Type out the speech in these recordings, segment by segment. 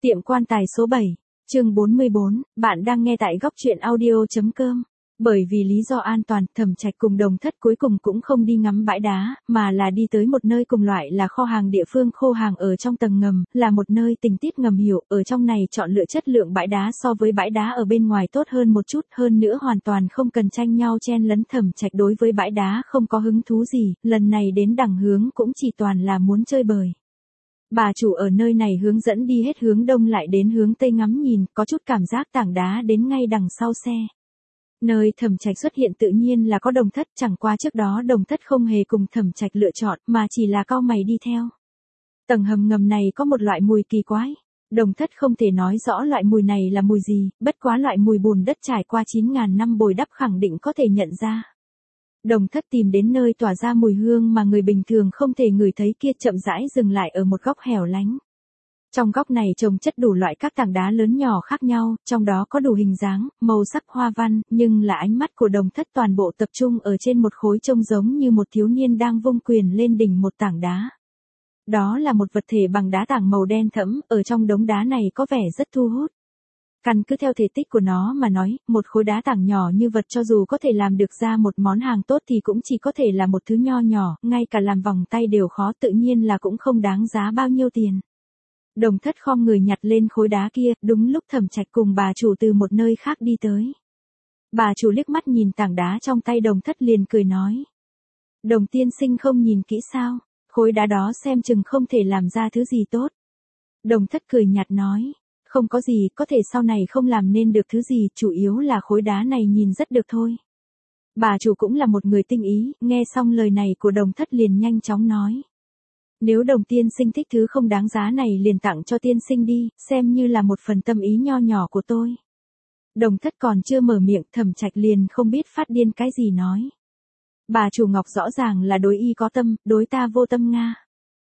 Tiệm quan tài số 7, chương 44, bạn đang nghe tại góc truyện audio.com. Bởi vì lý do an toàn, Thẩm Trạch cùng Đồng Thất cuối cùng cũng không đi ngắm bãi đá, mà là đi tới một nơi cùng loại là kho hàng địa phương khô hàng ở trong tầng ngầm, là một nơi tình tiết ngầm hiểu, ở trong này chọn lựa chất lượng bãi đá so với bãi đá ở bên ngoài tốt hơn một chút, hơn nữa hoàn toàn không cần tranh nhau chen lấn. Thẩm Trạch đối với bãi đá không có hứng thú gì, lần này đến đằng hướng cũng chỉ toàn là muốn chơi bời. Bà chủ ở nơi này hướng dẫn đi hết hướng đông lại đến hướng tây ngắm nhìn, có chút cảm giác tảng đá đến ngay đằng sau xe. Nơi Thẩm Trạch xuất hiện tự nhiên là có Đồng Thất, chẳng qua trước đó Đồng Thất không hề cùng Thẩm Trạch lựa chọn, mà chỉ là cau mày đi theo. Tầng hầm ngầm này có một loại mùi kỳ quái. Đồng Thất không thể nói rõ loại mùi này là mùi gì, bất quá loại mùi bùn đất trải qua 9.000 năm bồi đắp khẳng định có thể nhận ra. Đồng Thất tìm đến nơi tỏa ra mùi hương mà người bình thường không thể ngửi thấy kia, chậm rãi dừng lại ở một góc hẻo lánh. Trong góc này trồng chất đủ loại các tảng đá lớn nhỏ khác nhau, trong đó có đủ hình dáng, màu sắc hoa văn, nhưng là ánh mắt của Đồng Thất toàn bộ tập trung ở trên một khối trông giống như một thiếu niên đang vung quyền lên đỉnh một tảng đá. Đó là một vật thể bằng đá tảng màu đen thẫm, ở trong đống đá này có vẻ rất thu hút. Căn cứ theo thể tích của nó mà nói, một khối đá tảng nhỏ như vật cho dù có thể làm được ra một món hàng tốt thì cũng chỉ có thể là một thứ nho nhỏ, ngay cả làm vòng tay đều khó, tự nhiên là cũng không đáng giá bao nhiêu tiền. Đồng Thất khom người nhặt lên khối đá kia, đúng lúc Thẩm Trạch cùng bà chủ từ một nơi khác đi tới. Bà chủ liếc mắt nhìn tảng đá trong tay Đồng Thất liền cười nói. Đồng tiên sinh không nhìn kỹ sao, khối đá đó xem chừng không thể làm ra thứ gì tốt. Đồng Thất cười nhạt nói. Không có gì, có thể sau này không làm nên được thứ gì, chủ yếu là khối đá này nhìn rất được thôi. Bà chủ cũng là một người tinh ý, nghe xong lời này của Đồng Thất liền nhanh chóng nói. Nếu Đồng tiên sinh thích thứ không đáng giá này liền tặng cho tiên sinh đi, xem như là một phần tâm ý nho nhỏ của tôi. Đồng Thất còn chưa mở miệng, Thẩm Trạch liền không biết phát điên cái gì nói. Bà chủ Ngọc rõ ràng là đối y có tâm, đối ta vô tâm nga.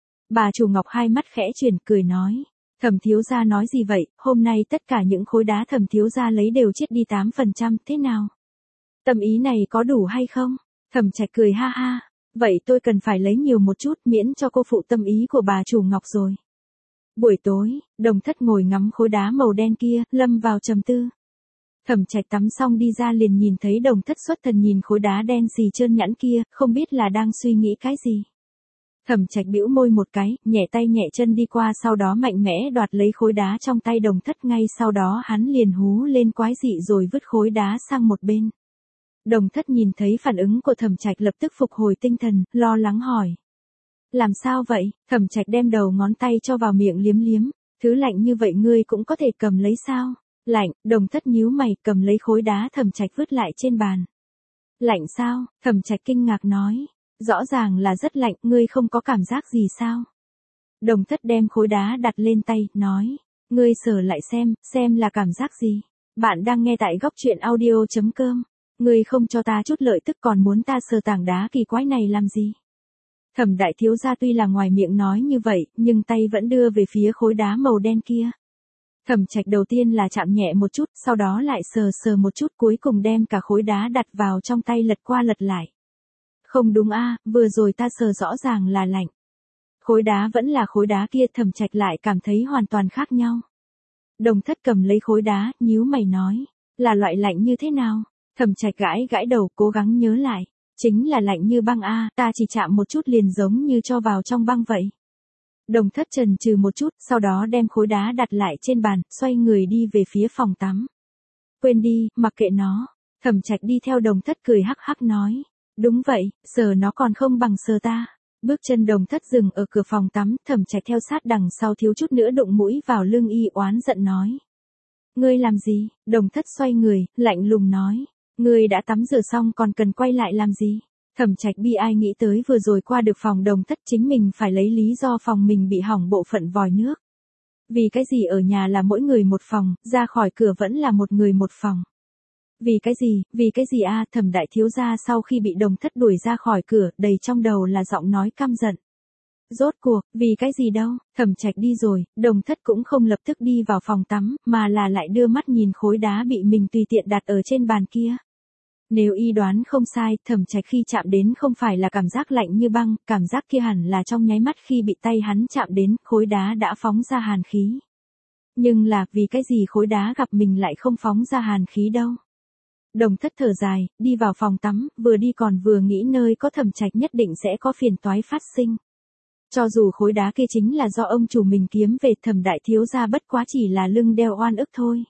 Bà chủ Ngọc hai mắt khẽ chuyển cười nói. Thẩm thiếu gia nói gì vậy, hôm nay tất cả những khối đá Thẩm thiếu gia lấy đều chết đi 8%, thế nào? Tâm ý này có đủ hay không? Thẩm Trạch cười ha ha, vậy tôi cần phải lấy nhiều một chút miễn cho cô phụ tâm ý của bà chủ Ngọc rồi. Buổi tối, Đồng Thất ngồi ngắm khối đá màu đen kia, lâm vào trầm tư. Thẩm Trạch tắm xong đi ra liền nhìn thấy Đồng Thất xuất thần nhìn khối đá đen xì trơn nhẵn kia, không biết là đang suy nghĩ cái gì. Thẩm Trạch bĩu môi một cái, nhẹ tay nhẹ chân đi qua, sau đó mạnh mẽ đoạt lấy khối đá trong tay Đồng Thất, ngay sau đó hắn liền hú lên quái dị rồi vứt khối đá sang một bên. Đồng Thất nhìn thấy phản ứng của Thẩm Trạch lập tức phục hồi tinh thần, lo lắng hỏi. Làm sao vậy? Thẩm Trạch đem đầu ngón tay cho vào miệng liếm liếm, thứ lạnh như vậy ngươi cũng có thể cầm lấy sao? Lạnh. Đồng Thất nhíu mày, cầm lấy khối đá Thẩm Trạch vứt lại trên bàn. Lạnh sao? Thẩm Trạch kinh ngạc nói. Rõ ràng là rất lạnh, ngươi không có cảm giác gì sao? Đồng Thất đem khối đá đặt lên tay, nói. Ngươi sờ lại xem là cảm giác gì? Bạn đang nghe tại góc truyện audio.com. Ngươi không cho ta chút lợi tức còn muốn ta sờ tảng đá kỳ quái này làm gì? Thẩm đại thiếu gia tuy là ngoài miệng nói như vậy, nhưng tay vẫn đưa về phía khối đá màu đen kia. Thẩm Trạch đầu tiên là chạm nhẹ một chút, sau đó lại sờ một chút, cuối cùng đem cả khối đá đặt vào trong tay lật qua lật lại. Không đúng a, vừa rồi ta sờ rõ ràng là lạnh. Khối đá vẫn là khối đá kia, Thẩm Trạch lại cảm thấy hoàn toàn khác nhau. Đồng Thất cầm lấy khối đá, nhíu mày nói, là loại lạnh như thế nào? Thẩm Trạch gãi đầu, cố gắng nhớ lại, chính là lạnh như băng a, ta chỉ chạm một chút liền giống như cho vào trong băng vậy. Đồng Thất chần chừ một chút, sau đó đem khối đá đặt lại trên bàn, xoay người đi về phía phòng tắm. Quên đi, mặc kệ nó. Thẩm Trạch đi theo Đồng Thất cười hắc hắc nói. Đúng vậy, sờ nó còn không bằng sờ ta. Bước chân Đồng Thất dừng ở cửa phòng tắm, Thẩm Trạch theo sát đằng sau thiếu chút nữa đụng mũi vào lưng y, oán giận nói. Ngươi làm gì? Đồng Thất xoay người, lạnh lùng nói. Ngươi đã tắm rửa xong còn cần quay lại làm gì? Thẩm Trạch bi ai nghĩ tới vừa rồi qua được phòng Đồng Thất chính mình phải lấy lý do phòng mình bị hỏng bộ phận vòi nước. Vì cái gì ở nhà là mỗi người một phòng, ra khỏi cửa vẫn là một người một phòng. Vì cái gì a? Thẩm đại thiếu gia sau khi bị Đồng Thất đuổi ra khỏi cửa, đầy trong đầu là giọng nói căm giận. Rốt cuộc, vì cái gì đâu? Thẩm Trạch đi rồi, Đồng Thất cũng không lập tức đi vào phòng tắm, mà là lại đưa mắt nhìn khối đá bị mình tùy tiện đặt ở trên bàn kia. Nếu y đoán không sai, Thẩm Trạch khi chạm đến không phải là cảm giác lạnh như băng, cảm giác kia hẳn là trong nháy mắt khi bị tay hắn chạm đến, khối đá đã phóng ra hàn khí. Nhưng là, vì cái gì khối đá gặp mình lại không phóng ra hàn khí đâu. Đồng Thất thở dài, đi vào phòng tắm, vừa đi còn vừa nghĩ nơi có Thẩm Trạch nhất định sẽ có phiền toái phát sinh. Cho dù khối đá kia chính là do ông chủ mình kiếm về, Thẩm đại thiếu gia bất quá chỉ là lưng đeo oan ức thôi.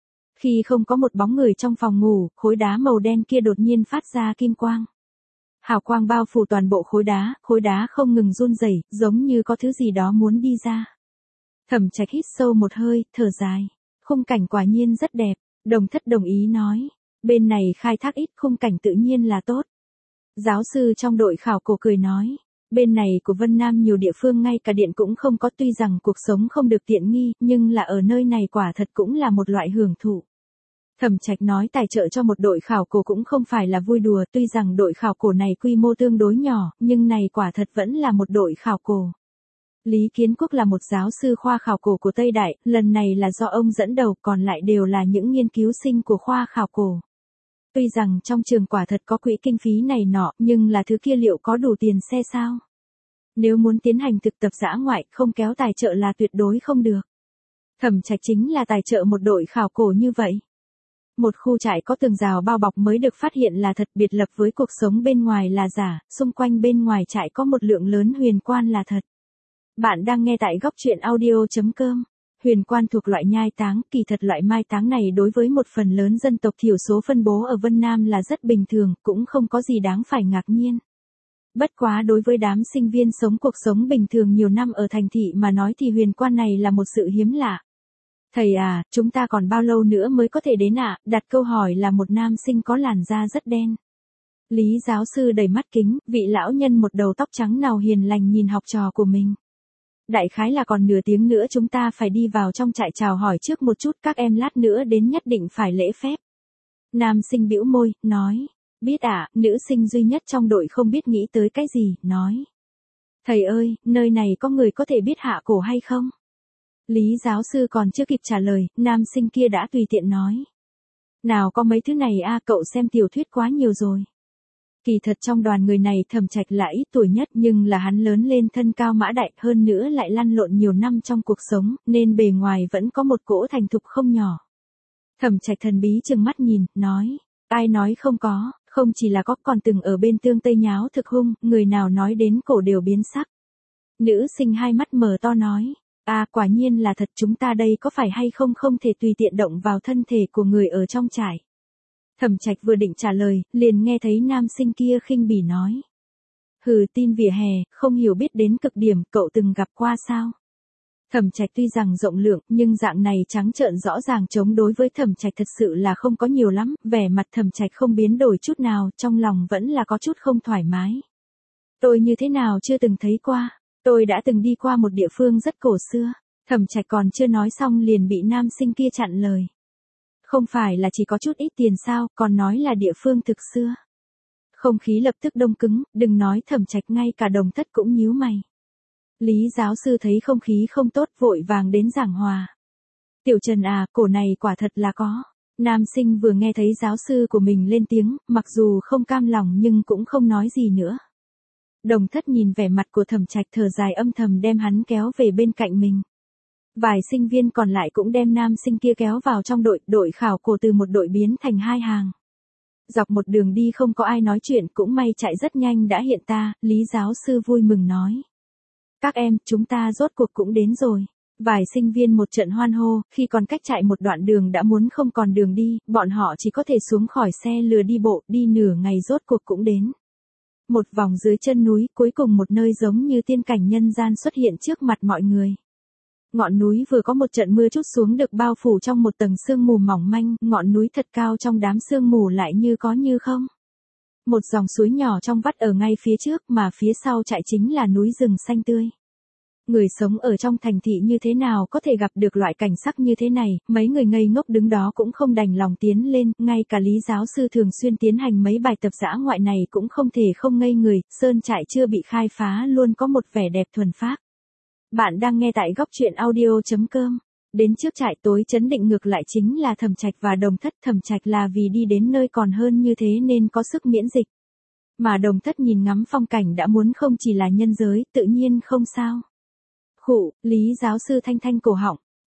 Khi không có một bóng người trong phòng ngủ, khối đá màu đen kia đột nhiên phát ra kim quang. Hào quang bao phủ toàn bộ khối đá không ngừng run rẩy, giống như có thứ gì đó muốn đi ra. Thẩm Trạch hít sâu một hơi, thở dài. Khung cảnh quả nhiên rất đẹp, Đồng Thất đồng ý nói. Bên này khai thác ít, khung cảnh tự nhiên là tốt. Giáo sư trong đội khảo cổ cười nói. Bên này của Vân Nam nhiều địa phương ngay cả điện cũng không có, tuy rằng cuộc sống không được tiện nghi, nhưng là ở nơi này quả thật cũng là một loại hưởng thụ. Thẩm Trạch nói tài trợ cho một đội khảo cổ cũng không phải là vui đùa, tuy rằng đội khảo cổ này quy mô tương đối nhỏ, nhưng này quả thật vẫn là một đội khảo cổ. Lý Kiến Quốc là một giáo sư khoa khảo cổ của Tây Đại, lần này là do ông dẫn đầu, còn lại đều là những nghiên cứu sinh của khoa khảo cổ. Tuy rằng trong trường quả thật có quỹ kinh phí này nọ, nhưng là thứ kia liệu có đủ tiền xe sao? Nếu muốn tiến hành thực tập dã ngoại, không kéo tài trợ là tuyệt đối không được. Thẩm Trạch chính là tài trợ một đội khảo cổ như vậy. Một khu trại có tường rào bao bọc mới được phát hiện là thật, biệt lập với cuộc sống bên ngoài là giả, xung quanh bên ngoài trại có một lượng lớn huyền quan là thật. Bạn đang nghe tại góc truyện audio.com. Huyền quan thuộc loại nhai táng, kỳ thật loại mai táng này đối với một phần lớn dân tộc thiểu số phân bố ở Vân Nam là rất bình thường, cũng không có gì đáng phải ngạc nhiên. Bất quá đối với đám sinh viên sống cuộc sống bình thường nhiều năm ở thành thị mà nói thì huyền quan này là một sự hiếm lạ. Thầy à, chúng ta còn bao lâu nữa mới có thể đến ạ? Đặt câu hỏi là một nam sinh có làn da rất đen. Lý giáo sư đầy mắt kính, vị lão nhân một đầu tóc trắng nào hiền lành nhìn học trò của mình. Đại khái là còn nửa tiếng nữa chúng ta phải đi vào trong trại, chào hỏi trước một chút, các em lát nữa đến nhất định phải lễ phép. Nam sinh bĩu môi, nói. Biết ạ, nữ sinh duy nhất trong đội không biết nghĩ tới cái gì, nói. Thầy ơi, nơi này có người có thể biết hạ cổ hay không? Lý giáo sư còn chưa kịp trả lời, nam sinh kia đã tùy tiện nói. Nào có mấy thứ này a, cậu xem tiểu thuyết quá nhiều rồi. Kỳ thật trong đoàn người này Thẩm Trạch là ít tuổi nhất, nhưng là hắn lớn lên thân cao mã đại, hơn nữa lại lăn lộn nhiều năm trong cuộc sống, nên bề ngoài vẫn có một cỗ thành thục không nhỏ. Thẩm Trạch thần bí trừng mắt nhìn, nói, ai nói không có, không chỉ là có, còn từng ở bên Tương Tây nháo thực hung, người nào nói đến cổ đều biến sắc. Nữ sinh hai mắt mở to nói, quả nhiên là thật, chúng ta đây có phải hay không không thể tùy tiện động vào thân thể của người ở trong trại. Thẩm Trạch vừa định trả lời, liền nghe thấy nam sinh kia khinh bỉ nói. Hừ, tin vỉa hè, không hiểu biết đến cực điểm, cậu từng gặp qua sao? Thẩm Trạch tuy rằng rộng lượng, nhưng dạng này trắng trợn rõ ràng chống đối với Thẩm Trạch thật sự là không có nhiều lắm, vẻ mặt Thẩm Trạch không biến đổi chút nào, trong lòng vẫn là có chút không thoải mái. Tôi như thế nào chưa từng thấy qua, tôi đã từng đi qua một địa phương rất cổ xưa. Thẩm Trạch còn chưa nói xong liền bị nam sinh kia chặn lời. Không phải là chỉ có chút ít tiền sao, còn nói là địa phương thực xưa. Không khí lập tức đông cứng, đừng nói Thẩm Trạch, ngay cả Đồng Thất cũng nhíu mày. Lý giáo sư thấy không khí không tốt, vội vàng đến giảng hòa. Tiểu Trần à, cổ này quả thật là có. Nam sinh vừa nghe thấy giáo sư của mình lên tiếng, mặc dù không cam lòng nhưng cũng không nói gì nữa. Đồng Thất nhìn vẻ mặt của Thẩm Trạch thở dài âm thầm đem hắn kéo về bên cạnh mình. Vài sinh viên còn lại cũng đem nam sinh kia kéo vào trong đội khảo cổ từ một đội biến thành hai hàng. Dọc một đường đi không có ai nói chuyện, cũng may chạy rất nhanh đã hiện ta, Lý giáo sư vui mừng nói. Các em, chúng ta rốt cuộc cũng đến rồi. Vài sinh viên một trận hoan hô, khi còn cách chạy một đoạn đường đã muốn không còn đường đi, bọn họ chỉ có thể xuống khỏi xe lừa đi bộ, đi nửa ngày rốt cuộc cũng đến. Một vòng dưới chân núi, cuối cùng một nơi giống như tiên cảnh nhân gian xuất hiện trước mặt mọi người. Ngọn núi vừa có một trận mưa trút xuống được bao phủ trong một tầng sương mù mỏng manh, ngọn núi thật cao trong đám sương mù lại như có như không. Một dòng suối nhỏ trong vắt ở ngay phía trước, mà phía sau trại chính là núi rừng xanh tươi. Người sống ở trong thành thị như thế nào có thể gặp được loại cảnh sắc như thế này, mấy người ngây ngốc đứng đó cũng không đành lòng tiến lên, ngay cả Lý giáo sư thường xuyên tiến hành mấy bài tập dã ngoại này cũng không thể không ngây người, sơn trại chưa bị khai phá luôn có một vẻ đẹp thuần phác. Bạn đang nghe tại góc truyện audio.com. Đến trước trại tối chấn định ngược lại chính là Thẩm Trạch và Đồng Thất. Thẩm Trạch là vì đi đến nơi còn hơn như thế nên có sức miễn dịch. Mà Đồng Thất nhìn ngắm phong cảnh đã muốn không chỉ là nhân giới, tự nhiên không sao. Khụ, Lý giáo sư thanh thanh cổ họng,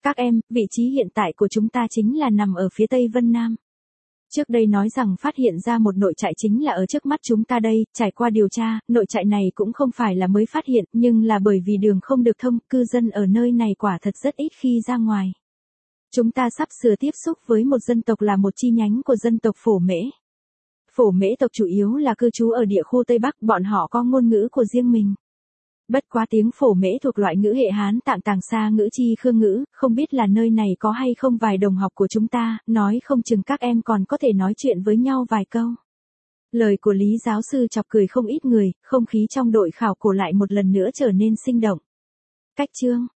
Các em, vị trí hiện tại của chúng ta chính là nằm ở phía Tây Vân Nam. Trước đây nói rằng phát hiện ra một nội trại chính là ở trước mắt chúng ta đây, trải qua điều tra, nội trại này cũng không phải là mới phát hiện, nhưng là bởi vì đường không được thông, cư dân ở nơi này quả thật rất ít khi ra ngoài. Chúng ta sắp sửa tiếp xúc với một dân tộc là một chi nhánh của dân tộc Phổ Mễ. Phổ Mễ tộc chủ yếu là cư trú ở địa khu Tây Bắc, bọn họ có ngôn ngữ của riêng mình. Bất quá tiếng Phổ Mễ thuộc loại ngữ hệ Hán Tạng Tàng Sa ngữ Chi Khương ngữ, không biết là nơi này có hay không vài đồng học của chúng ta, nói không chừng các em còn có thể nói chuyện với nhau vài câu. Lời của Lý giáo sư chọc cười không ít người, không khí trong đội khảo cổ lại một lần nữa trở nên sinh động. Cách chương